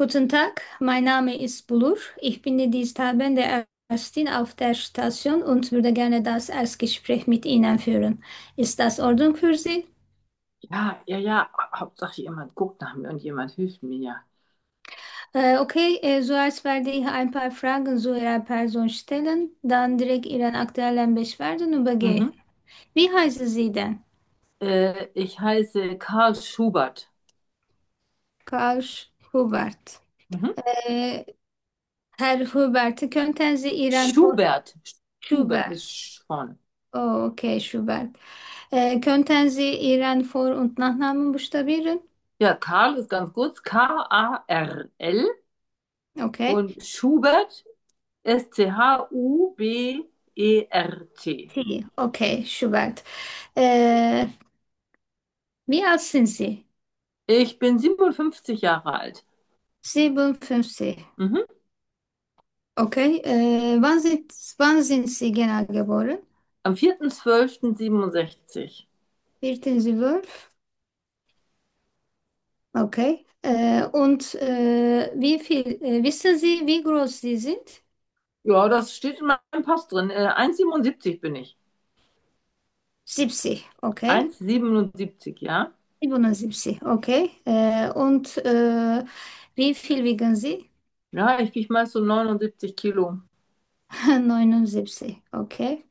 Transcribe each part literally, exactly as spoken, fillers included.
Guten Tag, mein Name ist Bulur. Ich bin die Digitalbände Ärztin auf der Station und würde gerne das Erstgespräch mit Ihnen führen. Ist das Ordnung für Sie? Ja, ja, ja. Hauptsache jemand guckt nach mir und jemand hilft mir, ja. Äh, okay, äh, zuerst werde ich ein paar Fragen zu Ihrer Person stellen, dann direkt Ihren aktuellen Beschwerden übergehen. Mhm. Wie heißen Sie denn? Äh, ich heiße Karl Schubert. Karl Hubert. Mhm. Äh, Herr Hubert, könnten Sie Ihren Vor Schubert. Schubert Schubert. mit Sch vorne. Oh, okay, Schubert. Äh, könnten Sie Ihren Vor- und Nachnamen buchstabieren? Ja, Karl ist ganz kurz. K A R L Okay. und Schubert S C H U B E R T. T. Okay, Schubert. Äh, wie alt sind Sie? Ich bin siebenundfünfzig Jahre alt. siebenundfünfzig. Mhm. Okay. Äh, wann sind, wann sind Sie genau geboren? Am vierten zwölften siebenundsechzig. vierten zwölf. Okay. Äh, und äh, wie viel, äh, wissen Sie, wie groß Sie sind? Ja, das steht in meinem Pass drin. Äh, eins Komma siebenundsiebzig bin ich. siebzig. Okay. eins Komma siebenundsiebzig, ja. siebenundsiebzig. Okay. Äh, und äh, wie viel wiegen Sie? Ja, ich wiege meist so neunundsiebzig Kilo. neunundsiebzig. Okay.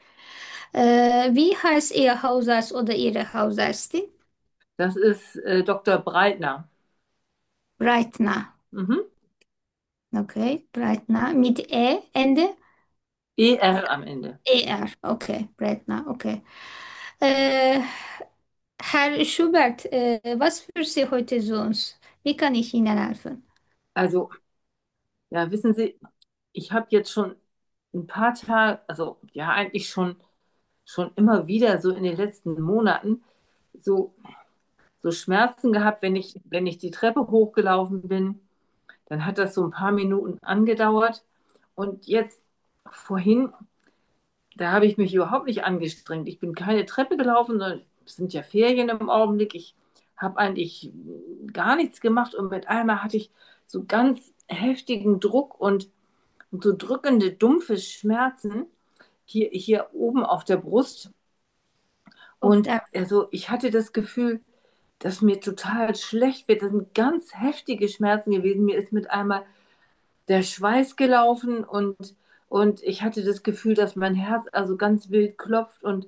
Äh, wie heißt Ihr Hausarzt oder Ihre Hausärztin? Das ist äh, Doktor Breitner. Breitner. Mhm. Okay, Breitner. Mit E, Ende? E R am Ende. E R. Okay, Breitner. Okay. Äh, Herr Schubert, äh, was für Sie heute sonst? Wie kann ich Ihnen helfen? Also, ja, wissen Sie, ich habe jetzt schon ein paar Tage, also ja, eigentlich schon, schon immer wieder so in den letzten Monaten so, so Schmerzen gehabt, wenn ich, wenn ich die Treppe hochgelaufen bin. Dann hat das so ein paar Minuten angedauert. Und jetzt vorhin, da habe ich mich überhaupt nicht angestrengt. Ich bin keine Treppe gelaufen, sondern es sind ja Ferien im Augenblick. Ich habe eigentlich gar nichts gemacht und mit einmal hatte ich so ganz heftigen Druck und, und so drückende, dumpfe Schmerzen hier, hier oben auf der Brust. Auf Und der, also ich hatte das Gefühl, dass mir total schlecht wird. Das sind ganz heftige Schmerzen gewesen. Mir ist mit einmal der Schweiß gelaufen und, und ich hatte das Gefühl, dass mein Herz also ganz wild klopft und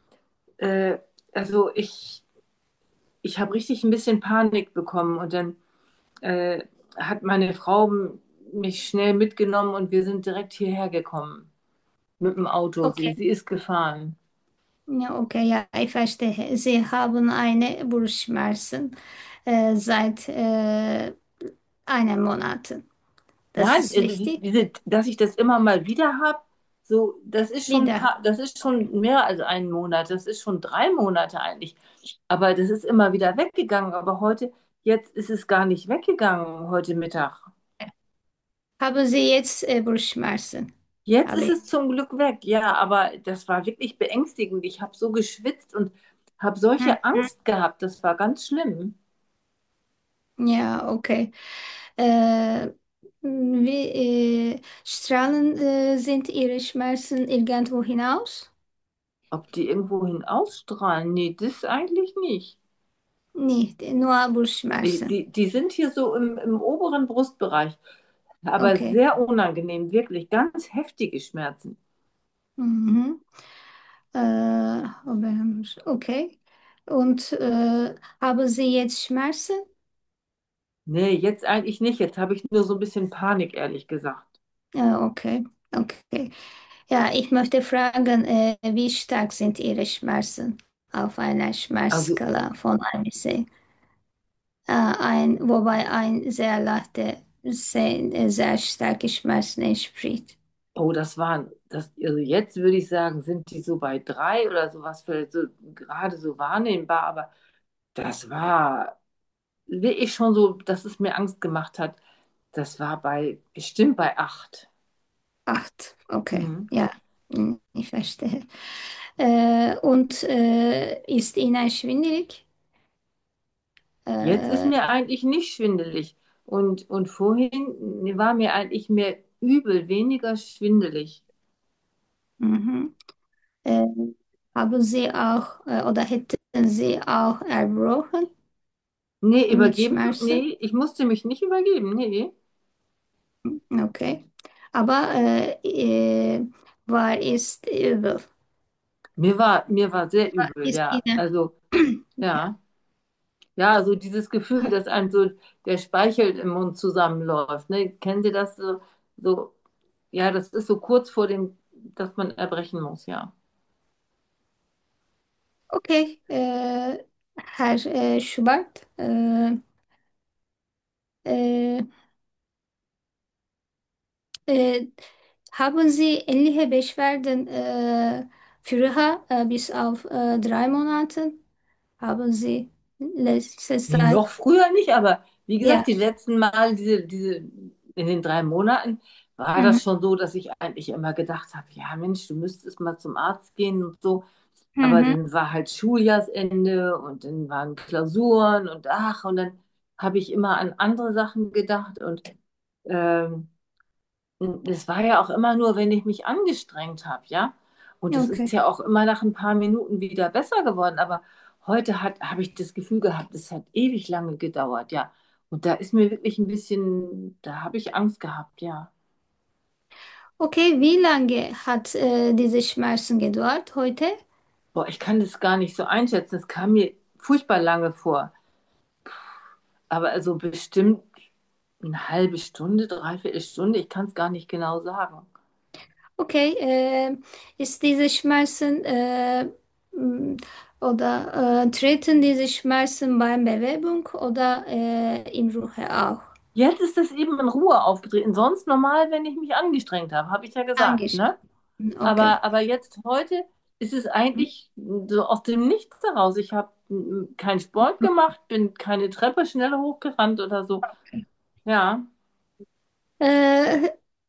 äh, also ich, ich habe richtig ein bisschen Panik bekommen und dann äh, hat meine Frau mich schnell mitgenommen und wir sind direkt hierher gekommen mit dem Auto. Sie, okay. sie ist gefahren. Ja, okay, ja, ich verstehe. Sie haben eine Brustschmerzen äh, seit äh, einem Monat. Das Nein, ist also die, richtig. diese, dass ich das immer mal wieder habe, so, das ist schon ein Wieder. paar, das ist schon mehr als einen Monat, das ist schon drei Monate eigentlich. Aber das ist immer wieder weggegangen. Aber heute, jetzt ist es gar nicht weggegangen, heute Mittag. Haben Sie jetzt äh, Brustschmerzen? Jetzt Habe ist ich. es zum Glück weg, ja, aber das war wirklich beängstigend. Ich habe so geschwitzt und habe solche Mhm. Angst gehabt, das war ganz schlimm. Ja, okay. Äh, wie, äh, strahlen äh, sind Ihre Schmerzen irgendwo hinaus? Ob die irgendwohin ausstrahlen? Nee, das eigentlich nicht. Nicht, nur Die, Brustschmerzen. die, die sind hier so im, im oberen Brustbereich. Aber Okay. sehr unangenehm, wirklich ganz heftige Schmerzen. Mhm. Äh, aber- okay. Und äh, haben Sie jetzt Schmerzen? Nee, jetzt eigentlich nicht. Jetzt habe ich nur so ein bisschen Panik, ehrlich gesagt. Ja, okay. Okay. Ja, ich möchte fragen, äh, wie stark sind Ihre Schmerzen auf einer Also, Schmerzskala von eins bis zehn? Äh, ein, wobei ein sehr leichte, sehr, sehr starke Schmerzen entspricht. oh, das waren, das, also jetzt würde ich sagen, sind die so bei drei oder sowas, vielleicht so gerade so wahrnehmbar, aber das war wirklich schon so, dass es mir Angst gemacht hat. Das war bei, bestimmt bei acht. Acht, okay, Mhm. ja, hm, ich verstehe. Äh, und äh, ist Ihnen schwindelig? Jetzt ist Äh, mir eigentlich nicht schwindelig. Und, und vorhin war mir eigentlich mehr übel, weniger schwindelig. Mhm. Äh, Haben Sie auch äh, oder hätten Sie auch erbrochen Nee, mit übergeben, Schmerzen? nee, ich musste mich nicht übergeben, nee. Okay. Aber äh, äh, war ist übel? Mir war, mir war sehr War übel, ist ja. Ihnen? Also, Ja. ja. Ja, so dieses Gefühl, dass einem so der Speichel im Mund zusammenläuft. Ne? Kennen Sie das so, so? Ja, das ist so kurz vor dem, dass man erbrechen muss, ja. Okay. Äh, Herr äh, Schubert, äh, äh, äh, haben Sie ähnliche Beschwerden äh, früher äh, bis auf äh, drei Monate? Haben Sie letzte Nee, Zeit? noch früher nicht, aber wie Ja. gesagt, die letzten Mal, diese, diese, in den drei Monaten, war Mhm. das schon so, dass ich eigentlich immer gedacht habe, ja Mensch, du müsstest mal zum Arzt gehen und so. Aber Mhm. dann war halt Schuljahrsende und dann waren Klausuren und ach, und dann habe ich immer an andere Sachen gedacht und ähm, das war ja auch immer nur, wenn ich mich angestrengt habe, ja. Und es ist Okay. ja auch immer nach ein paar Minuten wieder besser geworden. Aber heute hat, habe ich das Gefühl gehabt, es hat ewig lange gedauert, ja. Und da ist mir wirklich ein bisschen, da habe ich Angst gehabt, ja. Okay, wie lange hat äh, diese Schmerzen gedauert heute? Boah, ich kann das gar nicht so einschätzen. Es kam mir furchtbar lange vor. Aber also bestimmt eine halbe Stunde, dreiviertel Stunde, ich kann es gar nicht genau sagen. Okay, äh, ist diese Schmerzen äh, m, oder äh, treten diese Schmerzen beim Bewegung oder äh, im Ruhe auch Jetzt ist es eben in Ruhe aufgetreten. Sonst normal, wenn ich mich angestrengt habe, habe ich ja gesagt, ne? angesprochen? Okay. Aber, aber jetzt heute ist es eigentlich so aus dem Nichts heraus. Ich habe keinen Sport gemacht, bin keine Treppe schneller hochgerannt oder so. Ja, Äh,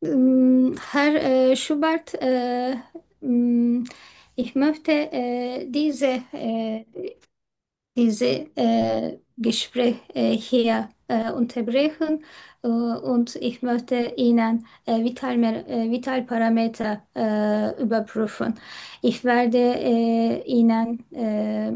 m, Herr äh, Schubert, äh, m, ich möchte äh, diese äh, diese äh, Gespräch äh, hier äh, unterbrechen äh, und ich möchte Ihnen äh, Vitalmer äh, Vitalparameter äh, überprüfen. Ich werde äh, Ihnen äh,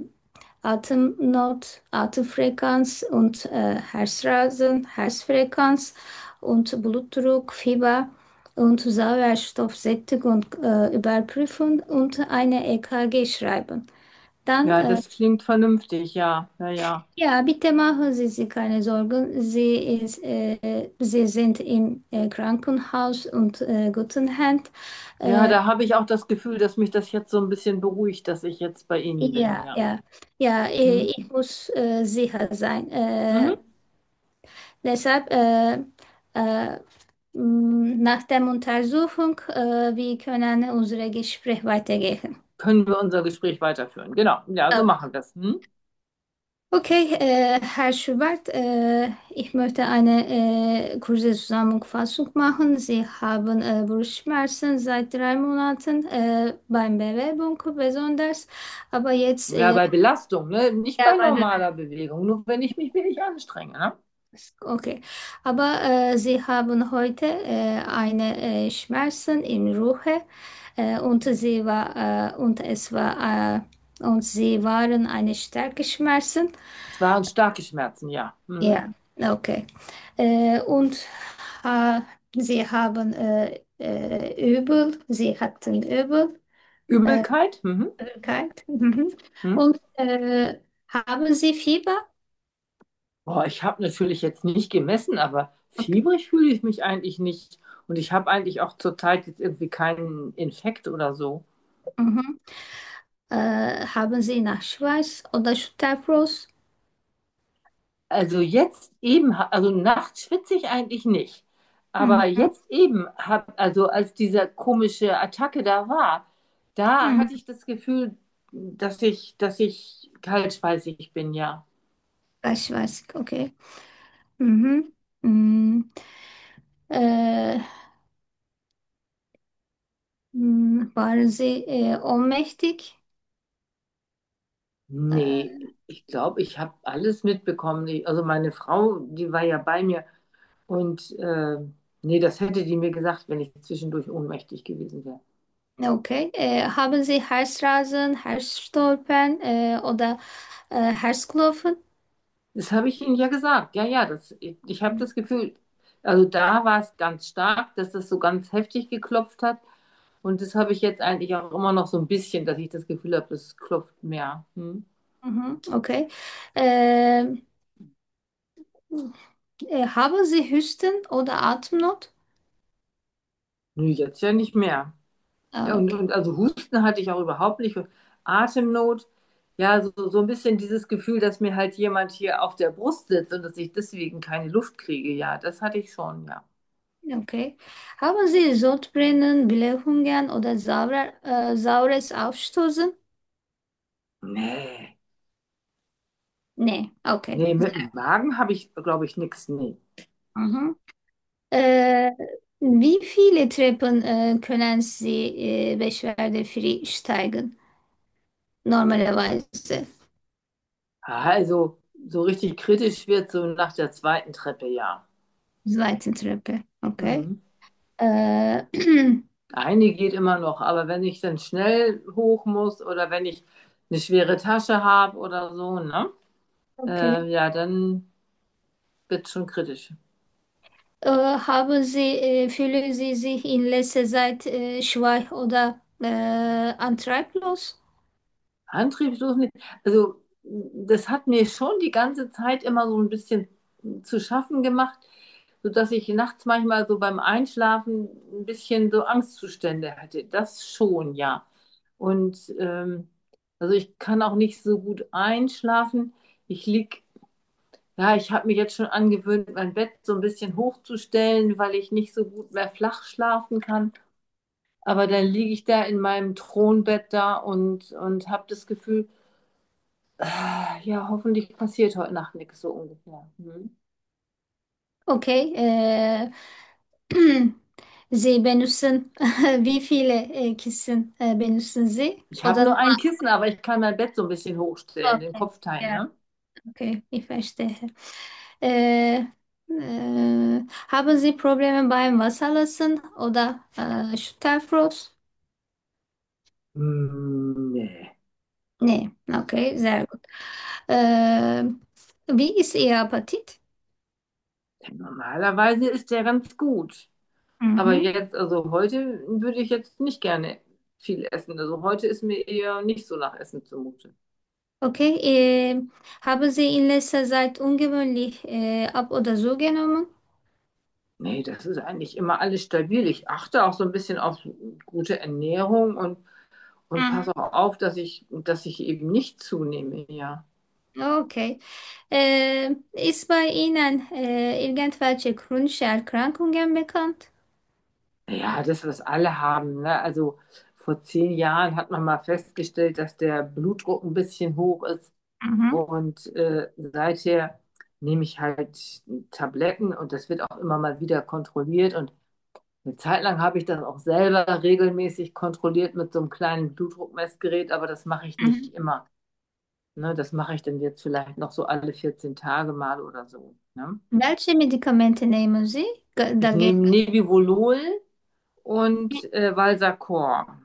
Atemnot, Atemfrequenz und äh, Herzrasen, Herzfrequenz und Blutdruck, Fieber und Sauerstoffsättigung äh, überprüfen und eine E K G schreiben. Dann ja, äh, das klingt vernünftig, ja, ja, ja. ja, bitte machen Sie sich keine Sorgen. Sie, ist, äh, Sie sind im äh, Krankenhaus und äh, guten Händen. Ja, Äh, da habe ich auch das Gefühl, dass mich das jetzt so ein bisschen beruhigt, dass ich jetzt bei Ihnen bin, ja, ja. ja, ja, äh, Mhm. ich muss äh, sicher sein. Äh, Mhm. deshalb, äh, äh, mh, nach der Untersuchung, äh, wir können unser Gespräch weitergehen. Können wir unser Gespräch weiterführen? Genau, ja, so machen wir es. Hm? Okay, äh, Herr Schubert, äh, ich möchte eine äh, kurze Zusammenfassung machen. Sie haben äh, Brustschmerzen seit drei Monaten, äh, beim Bewegung besonders, aber jetzt, Ja, äh, bei Belastung, ne? Nicht ja, bei bei Bewegung, normaler Bewegung, nur wenn ich mich wirklich anstrenge, ne? okay, aber äh, Sie haben heute äh, eine äh, Schmerzen im Ruhe äh, und sie war, äh, und es war, äh, und sie waren eine starke Schmerzen. Es waren starke Schmerzen, ja. Mhm. Ja, okay. Äh, und äh, Sie haben äh, äh, Übel, Sie hatten Übel, äh, Übelkeit? Mhm. Übelkeit. Mhm. Mhm. Und äh, haben Sie Fieber? Boah, ich habe natürlich jetzt nicht gemessen, aber Okay. fiebrig fühle ich mich eigentlich nicht. Und ich habe eigentlich auch zurzeit jetzt irgendwie keinen Infekt oder so. Mhm. Äh, haben Sie Nachschweiß oder Schüttelfrost? Also jetzt eben, ha- also nachts schwitze ich eigentlich nicht. Aber Mhm. jetzt eben, hab, also als diese komische Attacke da war, da hatte Mhm. ich das Gefühl, dass ich, dass ich kaltschweißig bin, ja. Nachschweiß, okay. Mhm. Mhm. Äh, mh, Waren Sie äh, ohnmächtig? Äh, Nee, ich glaube, ich habe alles mitbekommen. Die, also meine Frau, die war ja bei mir. Und äh, nee, das hätte die mir gesagt, wenn ich zwischendurch ohnmächtig gewesen wäre. Okay. Äh, haben Sie Herzrasen, Herzstolpern äh, oder äh, Herzklopfen? Das habe ich Ihnen ja gesagt. Ja, ja, das, ich, ich habe das Gefühl, also da war es ganz stark, dass das so ganz heftig geklopft hat. Und das habe ich jetzt eigentlich auch immer noch so ein bisschen, dass ich das Gefühl habe, das klopft mehr. Hm? Mhm, okay. Äh, äh, haben Sie Husten oder Atemnot? Nö, jetzt ja nicht mehr. Ja, Ah, und, okay. und also Husten hatte ich auch überhaupt nicht. Atemnot, ja, so, so ein bisschen dieses Gefühl, dass mir halt jemand hier auf der Brust sitzt und dass ich deswegen keine Luft kriege. Ja, das hatte ich schon, ja. Okay. Haben Sie Sodbrennen, Blähungen oder saurer, äh, saures Aufstoßen? Nee. Nee, okay. Nee, mit dem Magen habe ich, glaube ich, nichts. Nee. Mhm. Äh, wie viele Treppen äh, können Sie äh, beschwerdefrei steigen? Normalerweise. Also, so richtig kritisch wird so nach der zweiten Treppe, ja. Zweite Treppe. Okay. Mhm. Äh, Eine geht immer noch, aber wenn ich dann schnell hoch muss oder wenn ich eine schwere Tasche habe oder so, ne? okay. Äh, ja, dann wird schon kritisch. Äh, haben Sie, äh, fühlen Sie sich in letzter Zeit äh, schwach oder äh, antriebslos? Antriebslos nicht. Also, das hat mir schon die ganze Zeit immer so ein bisschen zu schaffen gemacht, sodass ich nachts manchmal so beim Einschlafen ein bisschen so Angstzustände hatte. Das schon, ja. Und ähm, also ich kann auch nicht so gut einschlafen. Ich lieg, ja, ich habe mich jetzt schon angewöhnt, mein Bett so ein bisschen hochzustellen, weil ich nicht so gut mehr flach schlafen kann. Aber dann liege ich da in meinem Thronbett da und, und habe das Gefühl, ah, ja, hoffentlich passiert heute Nacht nichts so ungefähr. Hm. Okay. Äh, Sie benutzen, wie viele äh, Kissen äh, benutzen Sie? Ich habe Oder nur nur ein Kissen, aber ich kann mein Bett so ein bisschen hochstellen, den okay. Kopfteil, Ja, ne? okay, ich verstehe. Äh, äh, haben Sie Probleme beim Wasserlassen oder äh, Schüttelfrost? Hm, nee. Nee, okay, sehr gut. Äh, wie ist Ihr Appetit? Normalerweise ist der ganz gut. Aber Mhm. jetzt, also heute würde ich jetzt nicht gerne viel essen. Also heute ist mir eher nicht so nach Essen zumute. Okay, äh, haben Sie in letzter Zeit ungewöhnlich äh, ab oder so genommen? Nee, das ist eigentlich immer alles stabil. Ich achte auch so ein bisschen auf gute Ernährung und, und passe Mhm. auch auf, dass ich, dass ich eben nicht zunehme, ja. Okay. Äh, ist bei Ihnen äh, irgendwelche chronische Erkrankungen bekannt? Ja, das, was alle haben, ne? Also vor zehn Jahren hat man mal festgestellt, dass der Blutdruck ein bisschen hoch ist. Mhm. Und äh, seither nehme ich halt Tabletten und das wird auch immer mal wieder kontrolliert. Und eine Zeit lang habe ich das auch selber regelmäßig kontrolliert mit so einem kleinen Blutdruckmessgerät, aber das mache ich Mhm. nicht immer. Ne? Das mache ich dann jetzt vielleicht noch so alle vierzehn Tage mal oder so. Ne? Welche Medikamente nehmen Sie ge- Ich dagegen? nehme Nebivolol und äh, Valsarcor.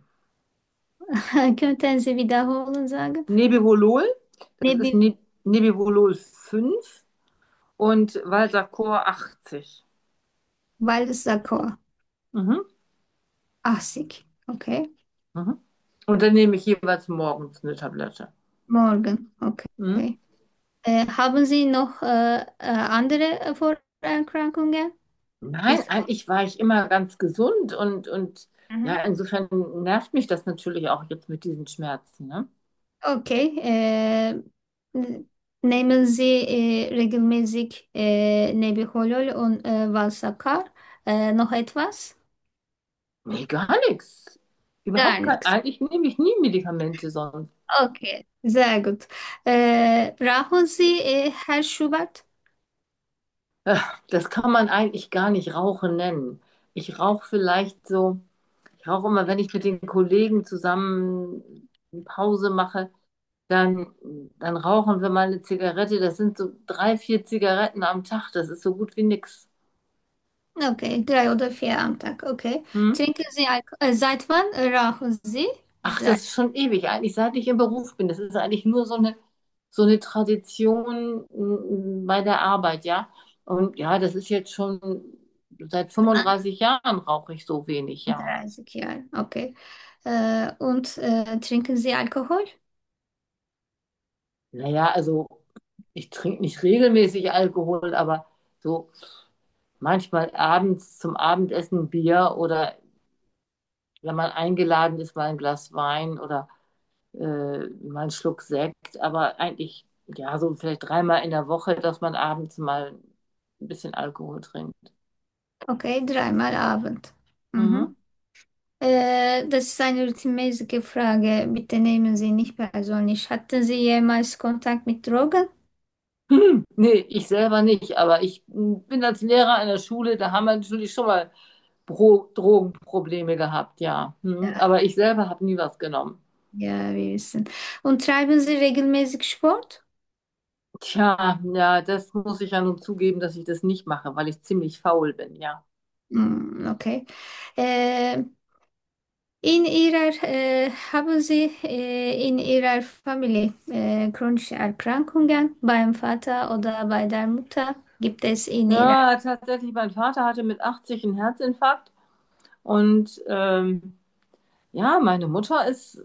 Könnten Sie wiederholen sagen? Nebivolol, das ist Nebi Ne- Nebivolol fünf und Valsarcor achtzig. Valsartan. Mhm. achtzig. Okay. Mhm. Und dann nehme ich jeweils morgens eine Tablette. Morgen. Mhm. Okay. Äh, haben Sie noch äh, äh, andere äh, Vorerkrankungen? Nein, Ist eigentlich war ich immer ganz gesund und, und mhm. ja, insofern nervt mich das natürlich auch jetzt mit diesen Schmerzen, ne? Okay. Äh, n- nehmen Sie äh, regelmäßig äh, Nebiholol und äh, Valsartan? Äh, noch etwas? Nee, gar nichts. Gar Überhaupt kein, nichts. eigentlich nehme ich nie Medikamente sonst. Okay, sehr gut. Äh, brauchen Sie äh, Herr Schubert? Ach, das kann man eigentlich gar nicht Rauchen nennen. Ich rauche vielleicht so, ich rauche immer, wenn ich mit den Kollegen zusammen eine Pause mache, dann, dann rauchen wir mal eine Zigarette. Das sind so drei, vier Zigaretten am Tag. Das ist so gut wie nix. Okay, drei oder vier am Tag. Okay. Hm? Trinken Sie Alkohol? Äh, seit wann äh, rauchen Sie? Ach, Seit, das ist schon ewig, eigentlich seit ich im Beruf bin. Das ist eigentlich nur so eine, so eine Tradition mm, bei der Arbeit, ja. Und ja, das ist jetzt schon seit fünfunddreißig Jahren rauche ich so wenig, ja. dreißig Jahre. Okay. Äh, und äh, trinken Sie Alkohol? Naja, also ich trinke nicht regelmäßig Alkohol, aber so manchmal abends zum Abendessen Bier oder wenn man eingeladen ist, mal ein Glas Wein oder äh, mal einen Schluck Sekt. Aber eigentlich, ja, so vielleicht dreimal in der Woche, dass man abends mal ein bisschen Alkohol trinkt. Okay, dreimal Abend. Mhm. Mhm. Äh, das ist eine routinemäßige Frage. Bitte nehmen Sie nicht persönlich. Hatten Sie jemals Kontakt mit Drogen? Hm, nee, ich selber nicht, aber ich mm, bin als Lehrer in der Schule, da haben wir natürlich schon mal Bro Drogenprobleme gehabt, ja. Hm, Ja, aber ich selber habe nie was genommen. ja, wir wissen. Und treiben Sie regelmäßig Sport? Tja, ja, das muss ich ja nun zugeben, dass ich das nicht mache, weil ich ziemlich faul bin, ja. Hm, okay. Äh, in Ihrer, äh, haben Sie äh, in Ihrer Familie äh, chronische Erkrankungen beim Vater oder bei der Mutter? Gibt es in Ihrer Ja, tatsächlich, mein Vater hatte mit achtzig einen Herzinfarkt und ähm, ja, meine Mutter ist,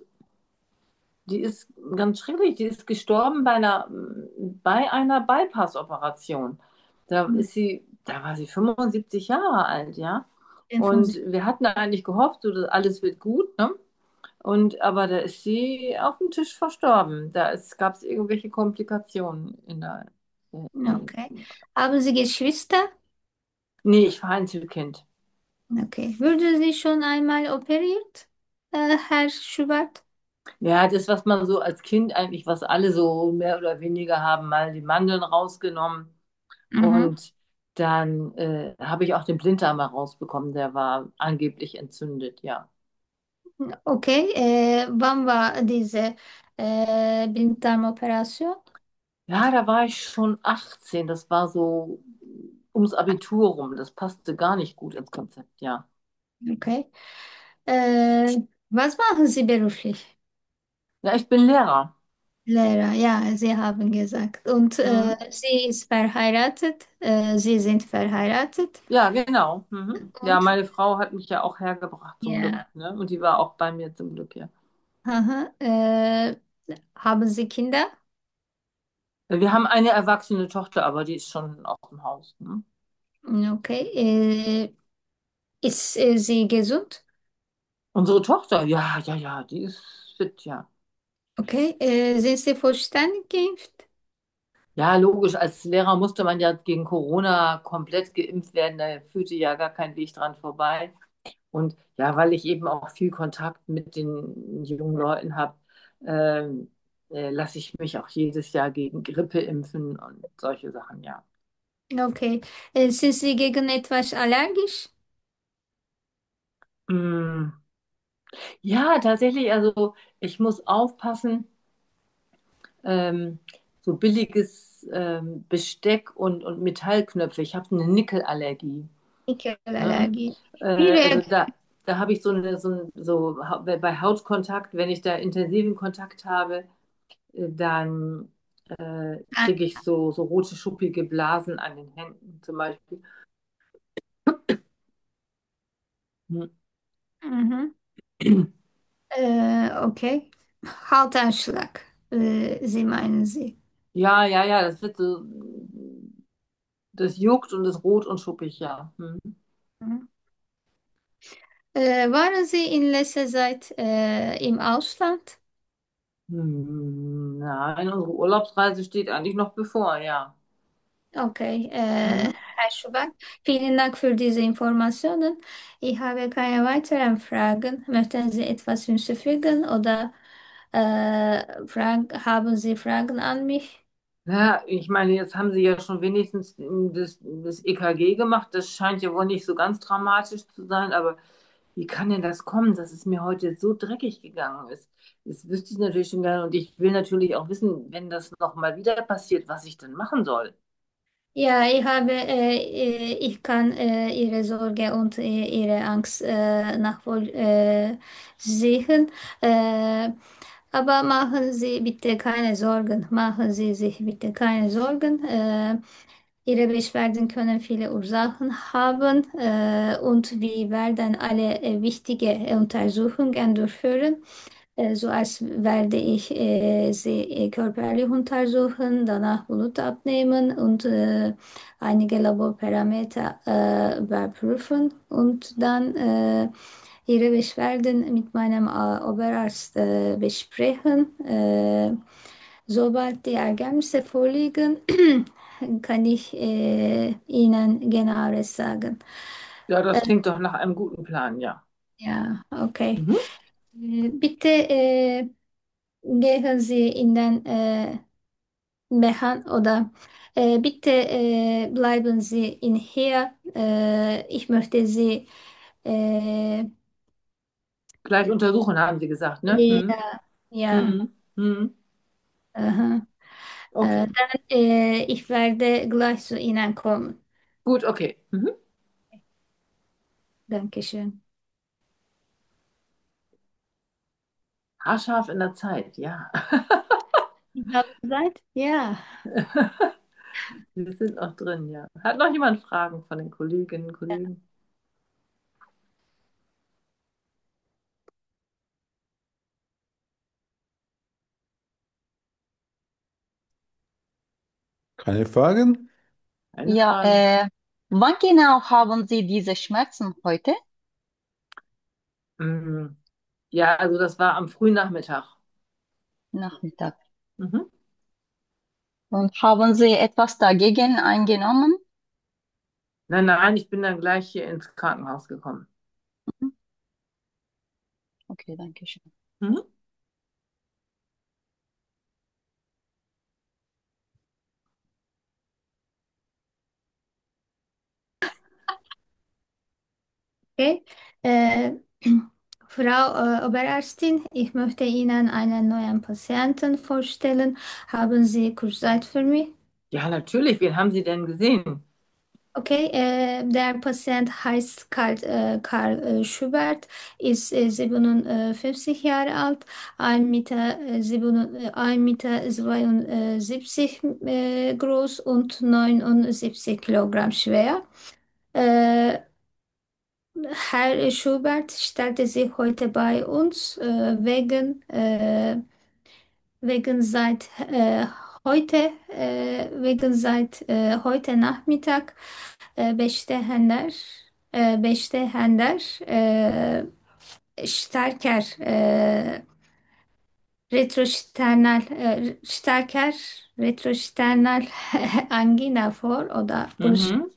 die ist ganz schrecklich, die ist gestorben bei einer, bei einer Bypass-Operation. Da ist sie, da war sie fünfundsiebzig Jahre alt, ja. von Und wir hatten eigentlich gehofft, so, dass alles wird gut, ne? Und aber da ist sie auf dem Tisch verstorben. Da gab es irgendwelche Komplikationen in der. Äh, Okay. Haben Sie Geschwister? nee, ich war Einzelkind. Okay. Wurde sie schon einmal operiert, äh, Herr Schubert? Ja, das, was man so als Kind eigentlich, was alle so mehr oder weniger haben, mal die Mandeln rausgenommen. Mhm. Und dann äh, habe ich auch den Blinddarm mal rausbekommen. Der war angeblich entzündet, ja. Okay. Äh, wann war diese äh, Blinddarmoperation? Ja, da war ich schon achtzehn. Das war so ums Abitur rum. Das passte gar nicht gut ins Konzept, ja. Okay. Äh, was machen Sie beruflich? Ja, ich bin Lehrer. Lehrer, ja, Sie haben gesagt. Und äh, Mhm. sie ist verheiratet. Äh, Sie sind verheiratet. Ja, genau. Mhm. Ja, Und meine Frau hat mich ja auch hergebracht zum Glück, ja, ne? Und die war auch bei mir zum Glück, ja. aha, äh, haben Sie Kinder? Wir haben eine erwachsene Tochter, aber die ist schon aus dem Haus. Ne? Okay. Äh, ist äh, sie gesund? Unsere Tochter, ja, ja, ja, die ist fit, ja. Okay. Äh, sind Sie vollständig geimpft? Ja, logisch, als Lehrer musste man ja gegen Corona komplett geimpft werden, da führte ja gar kein Weg dran vorbei. Und ja, weil ich eben auch viel Kontakt mit den jungen Leuten habe, ähm, äh, lasse ich mich auch jedes Jahr gegen Grippe impfen und solche Sachen, ja. Okay. Äh, sind Sie gegen etwas allergisch? Mm, ja, tatsächlich, also ich muss aufpassen, ähm, so billiges ähm, Besteck und, und Metallknöpfe. Ich habe eine Nickelallergie. Ne? Nickelallergie. Äh, Wie also reagieren? da, da habe ich so eine, so, ein- so hau- bei Hautkontakt, wenn ich da intensiven Kontakt habe, äh, dann äh, kriege ich so, so rote, schuppige Blasen an den Händen zum Beispiel. Mhm. Äh, okay. Haltanschlag, äh, Sie meinen Sie. Ja, ja, ja, das wird so, das juckt und ist rot und schuppig, ja. Hm. Mhm. Äh, waren Sie in letzter Zeit äh, im Ausland? Hm, nein, unsere Urlaubsreise steht eigentlich noch bevor, ja. Okay, äh, Mhm. Herr Schubert, vielen Dank für diese Informationen. Ich habe keine weiteren Fragen. Möchten Sie etwas hinzufügen oder äh, Frag haben Sie Fragen an mich? Ja, ich meine, jetzt haben sie ja schon wenigstens das, das E K G gemacht. Das scheint ja wohl nicht so ganz dramatisch zu sein, aber wie kann denn das kommen, dass es mir heute so dreckig gegangen ist? Das wüsste ich natürlich schon gerne und ich will natürlich auch wissen, wenn das nochmal wieder passiert, was ich dann machen soll. Ja, ich habe, äh, äh, ich kann äh, Ihre Sorge und äh, Ihre Angst äh, nachvollziehen. Äh, sehen. äh, aber machen Sie bitte keine Sorgen. Machen Sie sich bitte keine Sorgen. Äh, Ihre Beschwerden können viele Ursachen haben äh, und wir werden alle äh, wichtige Untersuchungen durchführen. Äh, Zuerst werde ich äh, sie äh, körperlich untersuchen, danach Blut abnehmen und äh, einige Laborparameter äh, überprüfen und dann äh, ihre Beschwerden mit meinem äh, Oberarzt äh, besprechen. Äh, sobald die Ergebnisse vorliegen, kann ich äh, Ihnen genaueres sagen. Ja, Äh, das klingt doch nach einem guten Plan, ja. ja, okay. Mhm. Äh, Bitte äh, gehen Sie in den äh, Behan oder äh, bitte äh, bleiben Sie in hier. Äh, ich möchte Sie äh, Gleich untersuchen, haben Sie gesagt, ne? Mhm. ja, ja, Mhm. Mhm. aha. Äh, Okay. dann äh, ich werde gleich zu Ihnen kommen. Gut, okay. Mhm. Dankeschön. Haarscharf in der Zeit, ja. Sie haben Zeit? Ja. Wir sind noch drin, ja. Hat noch jemand Fragen von den Kolleginnen und Kollegen? Keine Fragen? Eine Ja, Frage? äh, wann genau haben Sie diese Schmerzen heute? Mhm. Ja, also das war am frühen Nachmittag. Nachmittag. Mhm. Und haben Sie etwas dagegen eingenommen? Nein, nein, ich bin dann gleich hier ins Krankenhaus gekommen. Mhm. Okay, danke schön. Mhm. Okay. Äh, Frau äh, Oberärztin, ich möchte Ihnen einen neuen Patienten vorstellen. Haben Sie kurz Zeit für mich? Ja, natürlich. Wen haben Sie denn gesehen? Okay, äh, der Patient heißt Karl, äh, Karl äh, Schubert, ist äh, siebenundfünfzig Jahre alt, ein Meter, äh, sieben, äh, ein Meter zweiundsiebzig äh, groß und neunundsiebzig Kilogramm schwer. Äh, Herr Schubert stellte sich heute bei uns äh, wegen, äh, wegen seit äh, heute, äh, wegen seit äh, heute Nachmittag äh, bestehender, äh, bestehender äh, starker äh, retrosternal, äh, starker retrosternal Angina vor oder Brust. Mhm.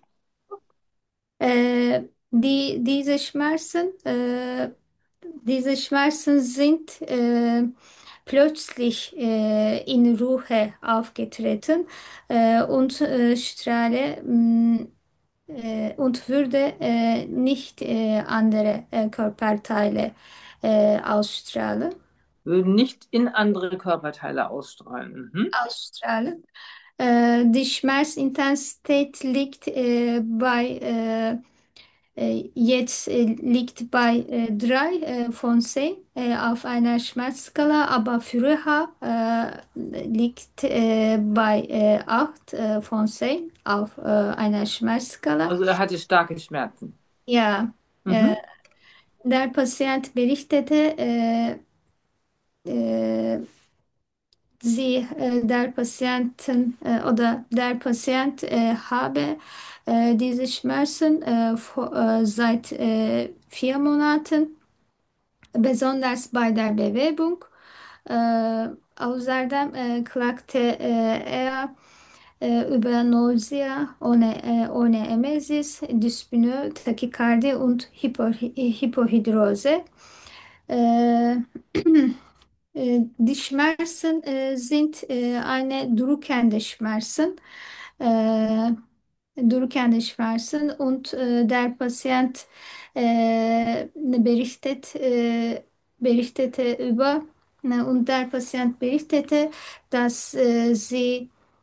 Äh, die, diese Schmerzen, äh, diese Schmerzen sind äh, plötzlich äh, in Ruhe aufgetreten äh, und äh, Strahle mh, äh, und würde äh, nicht äh, andere äh, Körperteile äh, ausstrahlen. Würden nicht in andere Körperteile ausstrahlen. Mhm. Ausstrahlen. Äh, die Schmerzintensität liegt äh, bei äh, äh, jetzt äh, liegt bei äh, drei äh, von zehn äh, auf einer Schmerzskala, aber früher äh, liegt äh, bei äh, acht äh, von zehn auf äh, einer Schmerzskala. Also er hatte starke Schmerzen. Ja, äh, Mhm. der Patient berichtete, äh, äh, sie, äh, der Patienten äh, oder der Patient äh, habe äh, diese Schmerzen äh, vor, äh, seit äh, vier Monaten, besonders bei der Bewegung. Äh, außerdem äh, klagte äh, er äh, über Nausea ohne, äh, ohne Emesis, Dyspnoe, Tachykardie und Hypo Hypohidrose. Äh, äh, Die Schmerzen äh, sind äh, eine drückende Schmerzen, äh, drückende Schmerzen und äh, der Patient äh, berichtet, äh, berichtete über ne, und der Patient berichtete, dass äh, sie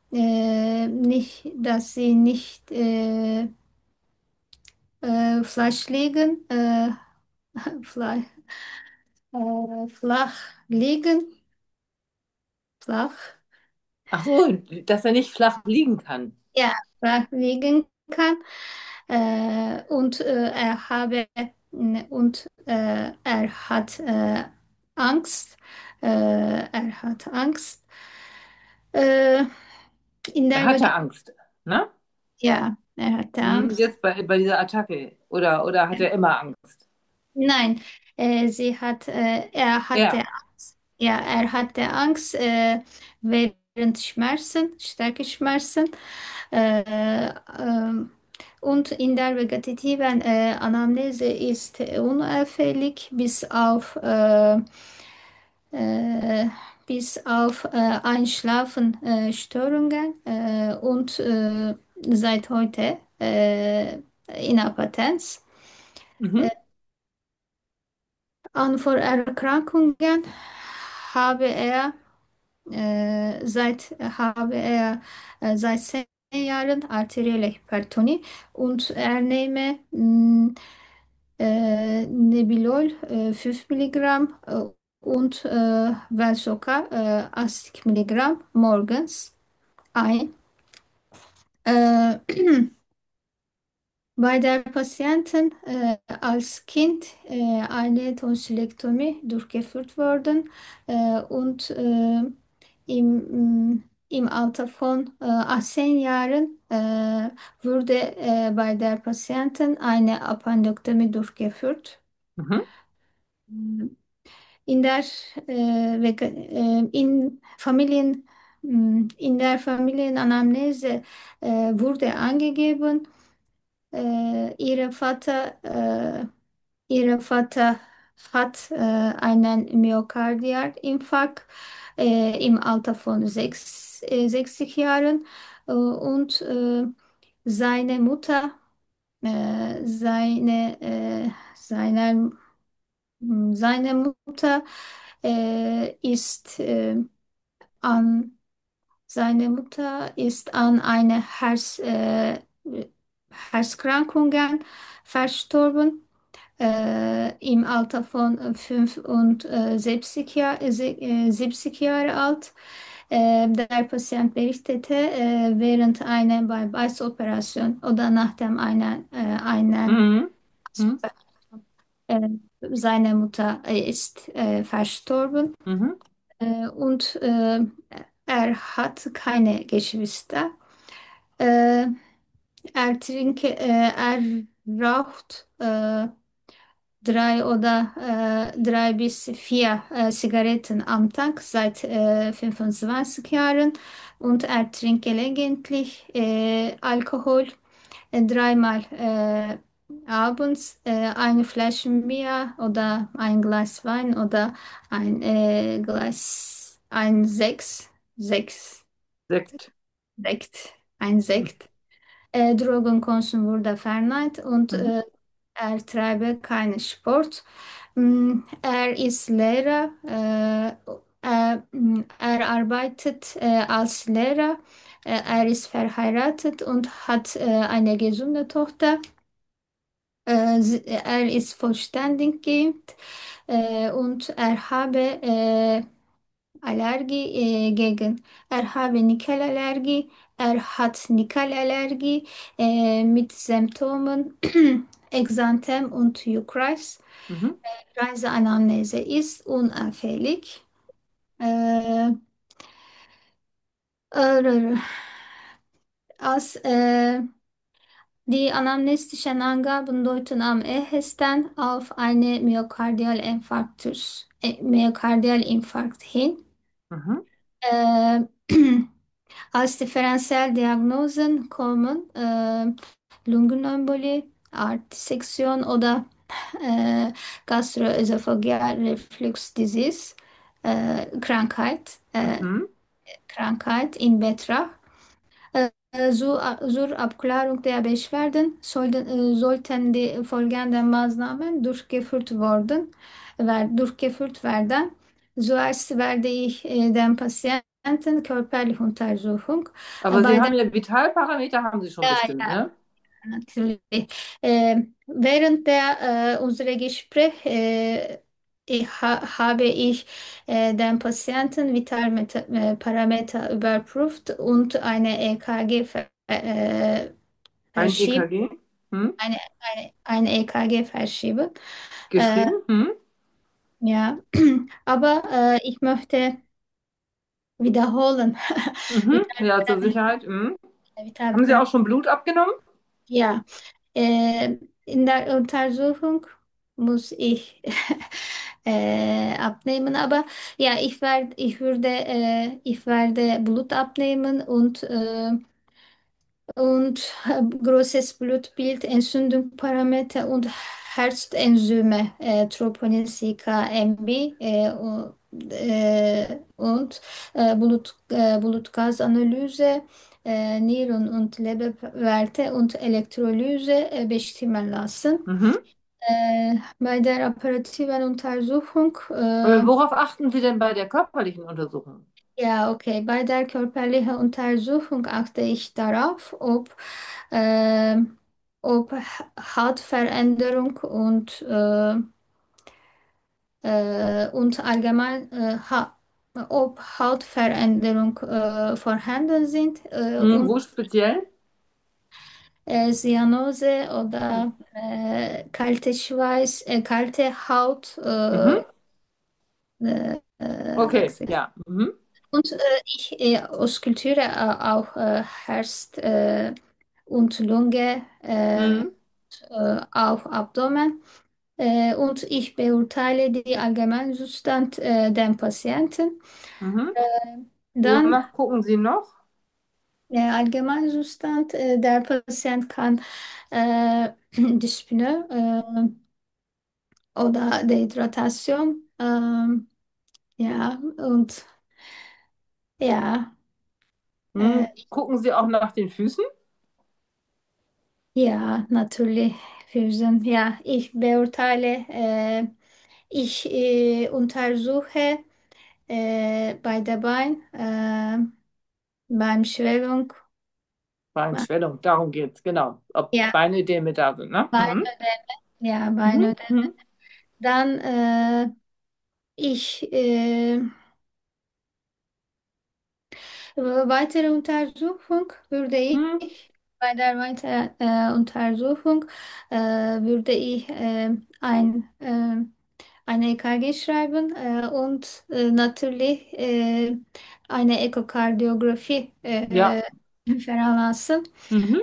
äh, nicht, dass sie nicht äh, äh, flach liegen, äh, flach, äh, flach liegen, flach, Ach so, dass er nicht flach liegen kann. ja, flach liegen kann. Äh, und äh, er habe und äh, er hat äh, Angst. Äh, er hat Angst. Äh, in Er der hatte Vag Angst, ne? ja, er hatte Hm, Angst. jetzt bei, bei dieser Attacke. Oder, oder hat er immer Angst? Nein, äh, sie hat, äh, er hatte Er. Angst. Ja, er hatte Angst äh, während Schmerzen, starke Schmerzen. Äh, ähm, und in der vegetativen äh, Anamnese ist unauffällig bis auf, äh, äh, bis auf äh, Einschlafen äh, Störungen äh, und äh, seit heute äh, Inappetenz. Mhm. An Vorerkrankungen habe er äh, seit habe er äh, seit zehn Jahren arterielle Hypertonie und er nehme mh, äh, Nebilol äh, fünf Milligramm äh, und äh, Velsoca äh, achtzig Milligramm morgens ein. Äh, Bei der Patientin äh, als Kind äh, eine Tonsillektomie durchgeführt worden äh, und äh, im, mm, im Alter von äh, achtzehn Jahren äh, wurde äh, bei der Patientin eine Appendektomie durchgeführt. Mhm. In der äh, Vega- äh, in Familien mm, in der Familienanamnese äh, wurde angegeben, äh, ihre Vater, äh, ihre Vater hat äh, einen Myokardialinfarkt äh, im Alter von sechs, äh, sechzig Jahren äh, und äh, seine Mutter, äh, seine, äh, seine, seine Mutter äh, ist äh, an seine Mutter ist an eine Herz, äh, Herzkrankungen verstorben, äh, im Alter von fünfundsiebzig Jahr, äh, siebzig Jahre alt. Äh, der Patient berichtete, äh, während einer Bypass-Operation oder nachdem einer, äh, einer Mhm. Mhm. äh, seine Mutter äh, ist äh, verstorben. Mhm. Äh, und äh, er hat keine Geschwister. Äh, er trinke, äh, er raucht äh, drei oder äh, drei bis vier äh, Zigaretten am Tag seit äh, fünfundzwanzig Jahren und er trinkt gelegentlich äh, Alkohol äh, dreimal äh, abends äh, eine Flasche Bier oder ein Glas Wein oder ein äh, Glas, ein Sekt, Sekt, Sekt. Sekt, ein Sekt. Äh, Drogenkonsum wurde verneint und Mhm. äh, er treibe keinen Sport. Mm, Er ist Lehrer. Äh, er, mm, er arbeitet äh, als Lehrer. Äh, er ist verheiratet und hat äh, eine gesunde Tochter. Äh, sie- er ist vollständig geimpft äh, und er habe äh, Allergie äh, gegen, er habe Nickelallergie, er hat Nickelallergie äh, mit Symptomen Exanthem und Juckreis. Mhm. Reiseanamnese ist unauffällig. Äh, äh, als äh, Die anamnestischen Angaben deuten am ehesten auf eine Myokardialinfarktus, äh, Myokardialinfarkt hin. Mhm. Äh, Als Differentialdiagnosen kommen äh, Lungenembolie, Aortdissektion oder äh, Gastroesophageal Reflux Disease, äh, Krankheit, äh, Mhm. Krankheit in Betracht. Äh, Zur, zur Abklärung der Beschwerden sollten, äh, sollten die folgenden Maßnahmen durchgeführt worden, wer, durchgeführt werden. Zuerst werde ich äh, den Patienten körperliche Untersuchung. Äh, Aber Sie Bei der, haben ja Vitalparameter, haben Sie schon ja, bestimmt, ja, ne? natürlich. Äh, während der, äh, unserer Gespräche äh, ich, ha, habe ich äh, den Patienten Vitalparameter überprüft und eine E K G ver, äh, Ein verschieben, E K G? Hm? eine, eine, eine E K G verschieben. Äh, Geschrieben? Hm? ja, aber äh, ich möchte wiederholen. Mhm. Ja, zur Vitalparameter, Sicherheit. Hm. Haben Sie auch Vitalparameter, schon Blut abgenommen? ja. Äh, in der Untersuchung muss ich äh, abnehmen, aber ja, ich werde, ich würde, äh, ich werde Blut abnehmen und äh, und äh, großes Blutbild, Entzündungsparameter und Herzenzyme, äh, Troponin, C K, M B äh, und, äh, und äh, Blut, äh, Blutgasanalyse, äh, Nieren- und Leberwerte und Elektrolyse äh, bestimmen lassen. Mhm. Äh, bei der operativen Untersuchung, Äh, äh, worauf achten Sie denn bei der körperlichen Untersuchung? ja, okay, bei der körperlichen Untersuchung achte ich darauf, ob, äh, ob Hautveränderung und, äh, äh, und allgemein äh, ha ob Hautveränderung äh, vorhanden sind äh, Hm, und wo speziell? äh, Zyanose oder äh, kalte Schweiß, äh, kalte Haut. Äh, Mhm. äh, äh, Okay, ja. Mhm. Und äh, ich äh, auskultiere äh, auch äh, Herz äh, und Lunge, äh, Mhm. äh, auch Abdomen. Äh, und ich beurteile die Allgemeinzustand äh, der Patienten. Mhm. Dann Wonach gucken Sie noch? der Allgemeinzustand, äh, der Patient kann äh, Dyspnoe äh, oder Dehydratation, ähm, ja, und ja. Äh, Hm, gucken Sie auch nach den Füßen? Ja, natürlich, Füßen. Ja, ich beurteile, äh, ich äh, untersuche äh, bei der Bein, äh, beim Schwellung, Beinschwellung, darum geht's, genau. Ob ja, Beinödeme da sind, ne? Mhm. Beinödem, ja, Mhm. Beinödem. Mhm. Dann äh, ich äh, weitere Untersuchung würde Mhm. ich bei der weiteren äh, Untersuchung äh, würde ich äh, ein äh, eine E K G schreiben äh, und äh, natürlich äh, eine Ekokardiographie Ja. äh, veranlassen. Mhm.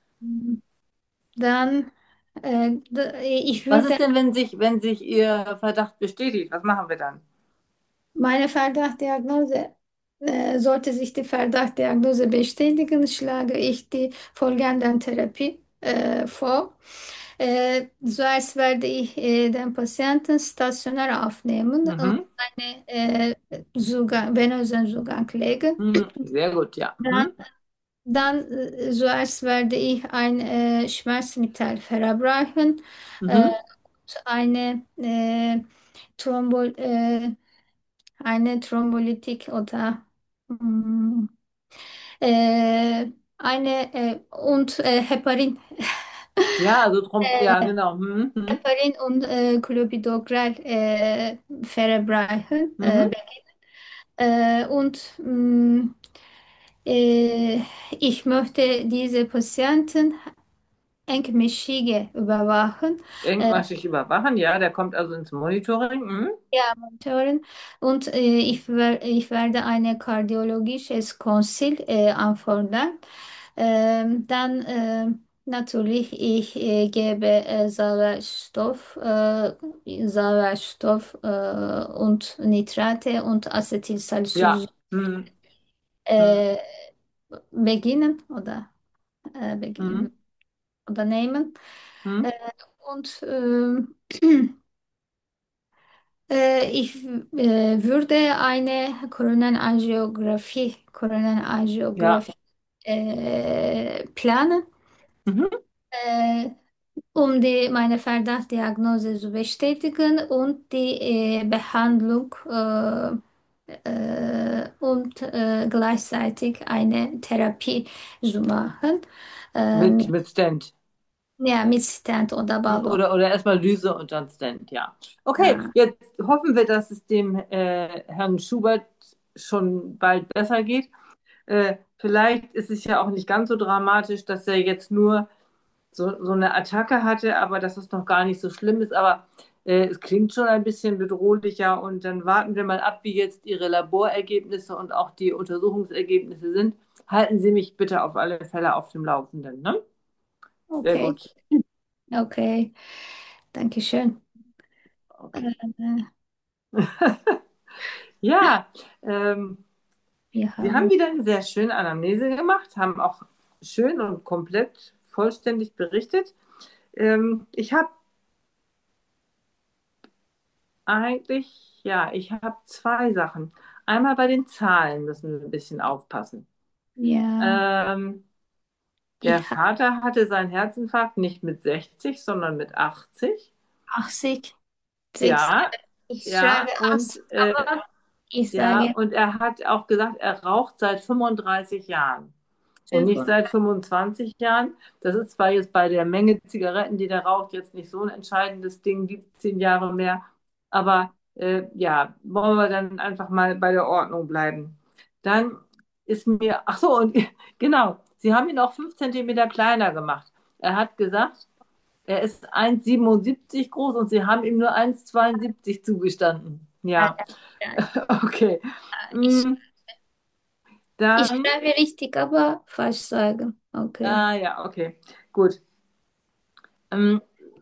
Dann, äh, d- ich Was würde ist denn, wenn sich, wenn sich Ihr Verdacht bestätigt? Was machen wir dann? meine Verdachtdiagnose, äh, sollte sich die Verdachtdiagnose bestätigen, schlage ich die folgenden Therapie äh, vor. Äh, zuerst werde ich äh, den Patienten stationär aufnehmen und Mhm. eine äh, Zugang, venösen Zugang legen. Mhm. Sehr gut, ja. Dann, Mhm. dann äh, zuerst werde ich ein äh, Schmerzmittel verabreichen, äh, Mhm. eine äh, Thrombol, äh, eine Thrombolytik oder mm, äh, eine äh, und äh, Heparin. Ja, also drum, ja, Äh, genau. Mhm. Mhm. Heparin und äh, Clopidogrel äh, verabreichen. Äh, Mhm. äh, und mm, äh, ich möchte diese Patienten engmaschig überwachen. Äh, Engmaschig überwachen, ja, der kommt also ins Monitoring. Mhm. Ja, monitoren. Und äh, ich, wer, ich werde ein kardiologisches Konsil äh, anfordern. Ähm, dann äh, natürlich, ich äh, gebe äh, Sauerstoff, äh, Sauerstoff äh, und Nitrate und Ja. Acetylsalicylsäure Mhm. Mhm. äh, beginnen oder, äh, Mhm. beg- oder nehmen. Äh, Mhm. und ähm, Äh, ich äh, würde eine Koronenangiografie, Ja. Koronenangiografie äh, planen, Mhm. äh, um die, meine Verdachtdiagnose zu bestätigen und die äh, Behandlung äh, äh, und äh, gleichzeitig eine Therapie zu machen. Mit, Ähm, mit Stent. ja, mit Stent oder Ballon. Oder, oder erstmal Lyse und dann Stent, ja. Okay, Ja, jetzt hoffen wir, dass es dem äh, Herrn Schubert schon bald besser geht. Äh, vielleicht ist es ja auch nicht ganz so dramatisch, dass er jetzt nur so, so eine Attacke hatte, aber dass es noch gar nicht so schlimm ist. Aber äh, es klingt schon ein bisschen bedrohlicher und dann warten wir mal ab, wie jetzt Ihre Laborergebnisse und auch die Untersuchungsergebnisse sind. Halten Sie mich bitte auf alle Fälle auf dem Laufenden, ne? Sehr okay, gut. okay, danke schön. Okay. Äh, Ja, ähm, wir Sie haben haben, wieder eine sehr schöne Anamnese gemacht, haben auch schön und komplett vollständig berichtet. Ähm, ich habe eigentlich, ja, ich habe zwei Sachen. Einmal bei den Zahlen müssen wir ein bisschen aufpassen. ja, Ähm, der ich habe Vater hatte seinen Herzinfarkt nicht mit sechzig, sondern mit achtzig. achtzig, sechs, Ja, ich ja, schreibe und achtzig, äh, aber ich ja, sage und er hat auch gesagt, er raucht seit fünfunddreißig Jahren und nicht fünfundachtzig. seit fünfundzwanzig Jahren. Das ist zwar jetzt bei der Menge Zigaretten, die der raucht, jetzt nicht so ein entscheidendes Ding, die zehn Jahre mehr. Aber äh, ja, wollen wir dann einfach mal bei der Ordnung bleiben. Dann ist mir, ach so, und genau, Sie haben ihn auch fünf Zentimeter kleiner gemacht. Er hat gesagt, er ist eins Komma siebenundsiebzig groß und Sie haben ihm nur eins Komma zweiundsiebzig zugestanden. Ja, okay. Ich, Mm, ich Dann, schreibe richtig, aber falsch sagen. Okay. ah ja, okay, gut. Ähm,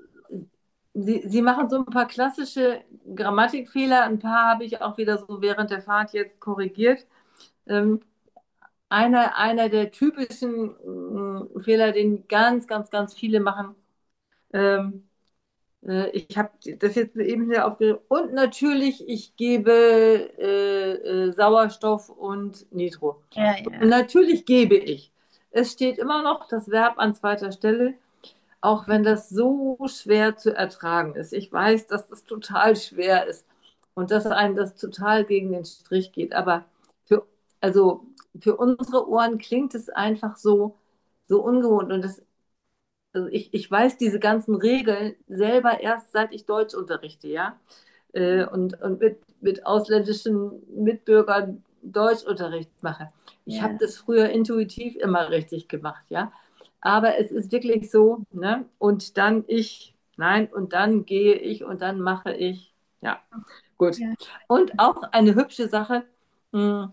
Sie, Sie machen so ein paar klassische Grammatikfehler, ein paar habe ich auch wieder so während der Fahrt jetzt korrigiert. Ähm, einer, einer der typischen mm, Fehler, den ganz, ganz, ganz viele machen, ähm, Äh, ich habe das jetzt eben sehr aufgeregt. Und natürlich, ich gebe äh, äh, Sauerstoff und Nitro. Ja, Und ja. natürlich gebe ich. Es steht immer noch das Verb an zweiter Stelle, auch wenn das so schwer zu ertragen ist. Ich weiß, dass das total schwer ist und dass einem das total gegen den Strich geht. Aber für, also für unsere Ohren klingt es einfach so, so ungewohnt. Und das also ich, ich weiß diese ganzen Regeln selber erst seit ich Deutsch unterrichte, ja. Äh, und, und mit, mit ausländischen Mitbürgern Deutschunterricht mache. Ich habe Ja, das früher intuitiv immer richtig gemacht, ja. Aber es ist wirklich so, ne? Und dann ich, nein, und dann gehe ich und dann mache ich, ja, gut. ja. Und auch eine hübsche Sache, mh,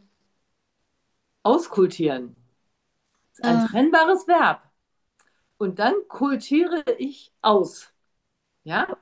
auskultieren. Das ist ein Äh, trennbares Verb. Und dann kultiere ich aus. Ja,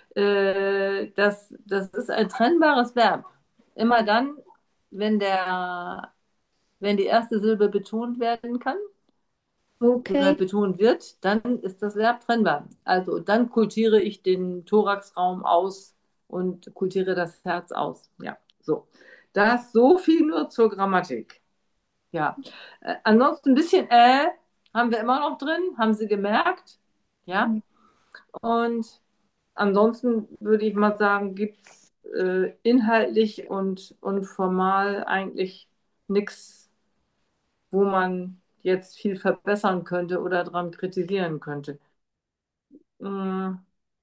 äh, das, das ist ein trennbares Verb. Immer dann, wenn der, wenn die erste Silbe betont werden kann oder okay. betont wird, dann ist das Verb trennbar. Also dann kultiere ich den Thoraxraum aus und kultiere das Herz aus. Ja, so. Das so viel nur zur Grammatik. Ja. Äh, ansonsten ein bisschen äh haben wir immer noch drin, haben Sie gemerkt? Ja. Und ansonsten würde ich mal sagen, gibt es äh, inhaltlich und, und formal eigentlich nichts, wo man jetzt viel verbessern könnte oder dran kritisieren könnte. Hm,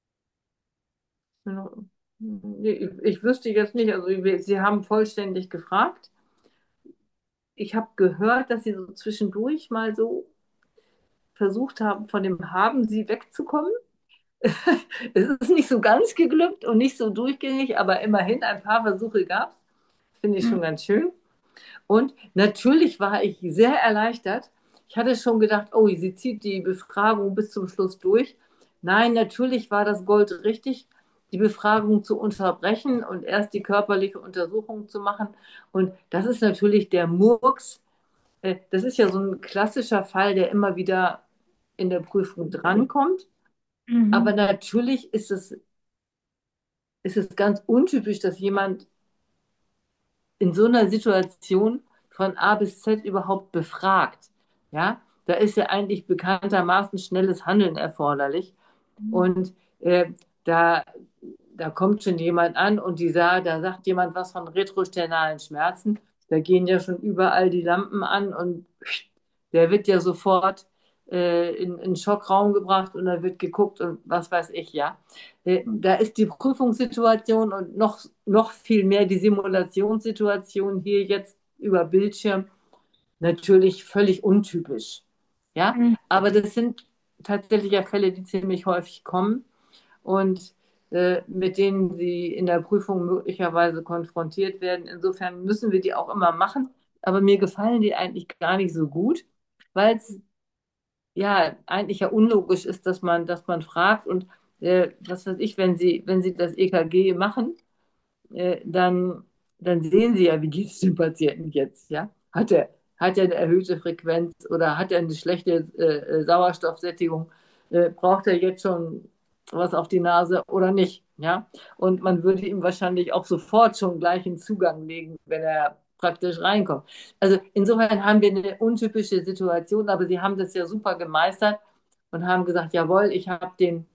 nee, ich, ich wüsste jetzt nicht, also wir- Sie haben vollständig gefragt. Ich habe gehört, dass Sie so zwischendurch mal so versucht haben, von dem Haben Sie wegzukommen. Es ist nicht so ganz geglückt und nicht so durchgängig, aber immerhin ein paar Versuche gab es. Finde ich Hm. schon ganz schön. Und natürlich war ich sehr erleichtert. Ich hatte schon gedacht, oh, sie zieht die Befragung bis zum Schluss durch. Nein, natürlich war das Gold richtig, die Befragung zu unterbrechen und erst die körperliche Untersuchung zu machen. Und das ist natürlich der Murks. Äh, Das ist ja so ein klassischer Fall, der immer wieder in der Prüfung drankommt. Aber Mhm. natürlich ist es, ist es ganz untypisch, dass jemand in so einer Situation von A bis Z überhaupt befragt. Ja, da ist ja eigentlich bekanntermaßen schnelles Handeln erforderlich. Und äh, da da kommt schon jemand an und die sah, da sagt jemand was von retrosternalen Schmerzen. Da gehen ja schon überall die Lampen an und der wird ja sofort äh, in, in den Schockraum gebracht und da wird geguckt und was weiß ich, ja. Äh, da ist die Prüfungssituation und noch, noch viel mehr die Simulationssituation hier jetzt über Bildschirm natürlich völlig untypisch. Ja, Mhm. aber das sind tatsächlich ja Fälle, die ziemlich häufig kommen und äh, mit denen sie in der Prüfung möglicherweise konfrontiert werden. Insofern müssen wir die auch immer machen, aber mir gefallen die eigentlich gar nicht so gut, weil es ja eigentlich ja unlogisch ist, dass man, dass man fragt und äh, was weiß ich, wenn sie, wenn sie das E K G machen, äh, dann, dann sehen Sie ja, wie geht es dem Patienten jetzt, ja? Hat er, hat er eine erhöhte Frequenz oder hat er eine schlechte äh, äh, Sauerstoffsättigung? Äh, braucht er jetzt schon was auf die Nase oder nicht, ja? Und man würde ihm wahrscheinlich auch sofort schon gleich einen Zugang legen, wenn er praktisch reinkommt. Also insofern haben wir eine untypische Situation, aber Sie haben das ja super gemeistert und haben gesagt, jawohl, ich habe den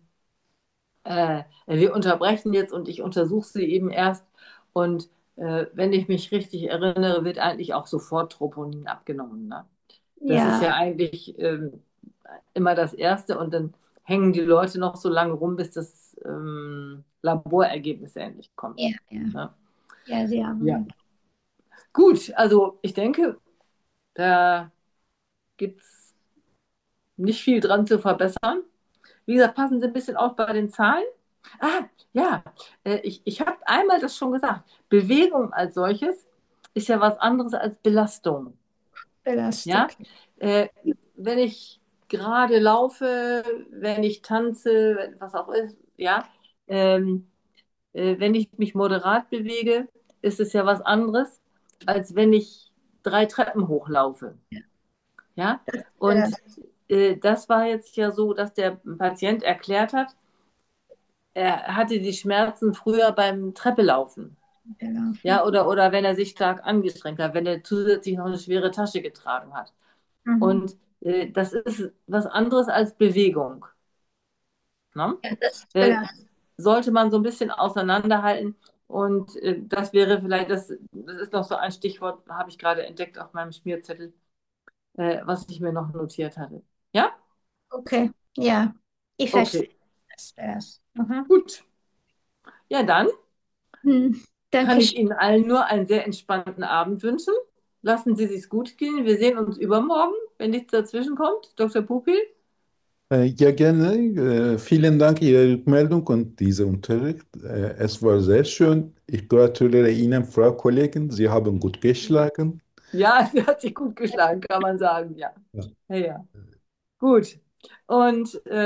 äh, wir unterbrechen jetzt und ich untersuche sie eben erst. Und äh, wenn ich mich richtig erinnere, wird eigentlich auch sofort Troponin abgenommen. Ne? Das ist Ja, ja eigentlich ähm, immer das Erste und dann hängen die Leute noch so lange rum, bis das ähm, Laborergebnis endlich kommt. ja, ja. Ne? Ja, Sie Ja. haben. Gut, also ich denke, da gibt es nicht viel dran zu verbessern. Wie gesagt, passen Sie ein bisschen auf bei den Zahlen. Ah, ja, äh, ich, ich habe einmal das schon gesagt. Bewegung als solches ist ja was anderes als Belastung. Belastung. Ja, äh, wenn ich gerade laufe, wenn ich tanze, was auch ist, ja, ähm, äh, wenn ich mich moderat bewege, ist es ja was anderes, als wenn ich drei Treppen hochlaufe. Ja, und Belastung. äh, das war jetzt ja so, dass der Patient erklärt hat, er hatte die Schmerzen früher beim Treppelaufen. Ja, oder, oder wenn er sich stark angestrengt hat, wenn er zusätzlich noch eine schwere Tasche getragen hat. Mhm. Und äh, das ist was anderes als Bewegung. Ne? Ja, das ist Äh, Belastung. sollte man so ein bisschen auseinanderhalten. Und äh, das wäre vielleicht, das, das ist noch so ein Stichwort, habe ich gerade entdeckt auf meinem Schmierzettel, äh, was ich mir noch notiert hatte. Ja? Okay, ja, ich verstehe Okay, das. Belastung. Aha. gut. Ja, dann Hm. kann Danke ich schön. Ihnen allen nur einen sehr entspannten Abend wünschen. Lassen Sie sich's gut gehen. Wir sehen uns übermorgen, wenn nichts dazwischen kommt. Doktor Pupil? Äh, ja, gerne. Äh, vielen Dank Ihre Rückmeldung und diese Unterricht. Äh, es war sehr schön. Ich gratuliere Ihnen, Frau Kollegin. Sie haben gut geschlagen. Ja, sie hat sich gut geschlagen, kann man sagen, ja. Ja. Ja, ja. Gut. Und äh,